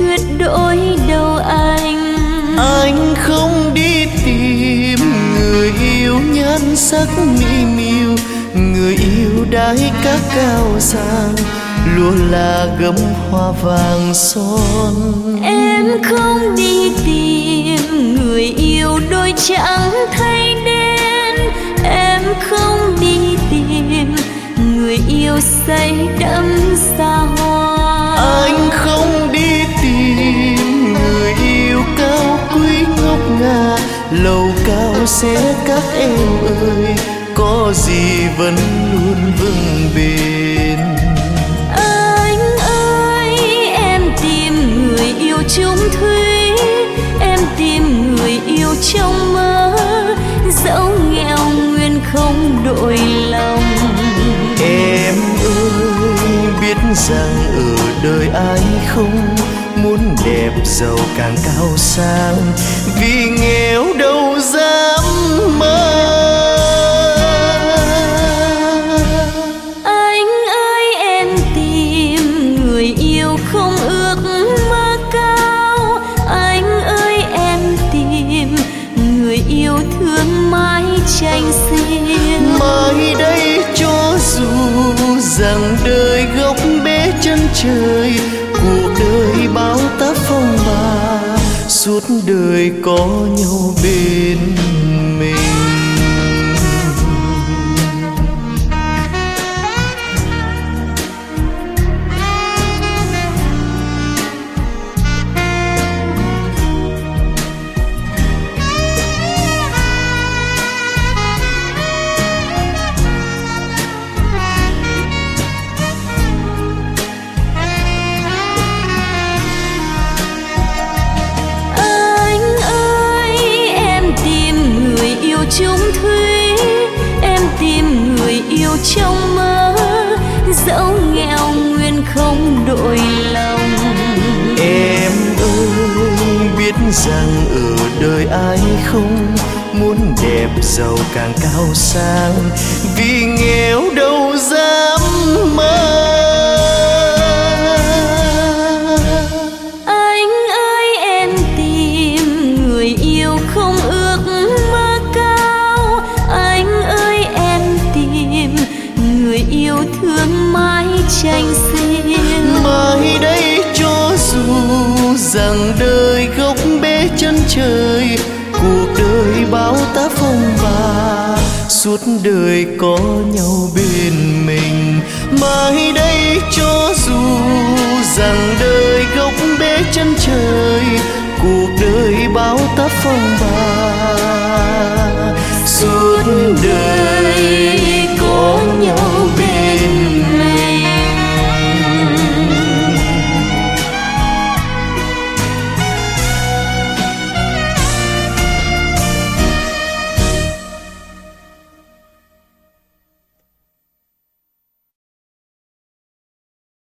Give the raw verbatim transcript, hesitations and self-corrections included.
tuyệt đối đâu anh. Anh không đi tìm người yêu nhan sắc mỹ miều, người yêu đái các cao sang, luôn là gấm hoa vàng son. Em không đi tìm người yêu đôi trắng thay đen, em không đi tìm người yêu say đắm xa hoa. Anh không đi tìm người yêu cao quý ngốc ngà, lầu cao sẽ các em ơi, có gì vẫn luôn vững bền. Anh ơi em tìm người yêu chung thủy, em tìm người yêu trong mơ, dẫu nghèo nguyên không đổi lòng. Em ơi biết rằng ở đời ai không muốn đẹp giàu càng cao sang, vì nghèo đâu dám mơ. Anh ơi em tìm người yêu không ước mơ cao, anh ơi em tìm người yêu thương mãi tranh xiên. Mai đây cho dù rằng đời góc bế chân trời, cuộc đời bao tác phong ba, suốt đời có nhau bên mình. chung thủy, em tìm người yêu trong mơ, dẫu nghèo nguyên không đổi lòng. Em ơi biết rằng ở đời ai không muốn đẹp giàu càng cao sang, vì nghèo đâu dám mơ. Anh ơi em tìm người yêu không ước mơ cao, anh ơi em tìm người yêu thương mãi tranh xiên. Mai đây cho dù rằng đời gốc bế chân trời, cuộc đời bao tác phong ba, suốt đời có nhau bên mình. Mai đây cho dù rằng đời gốc bế chân trời, cuộc đời bao tác phong ba, suốt đời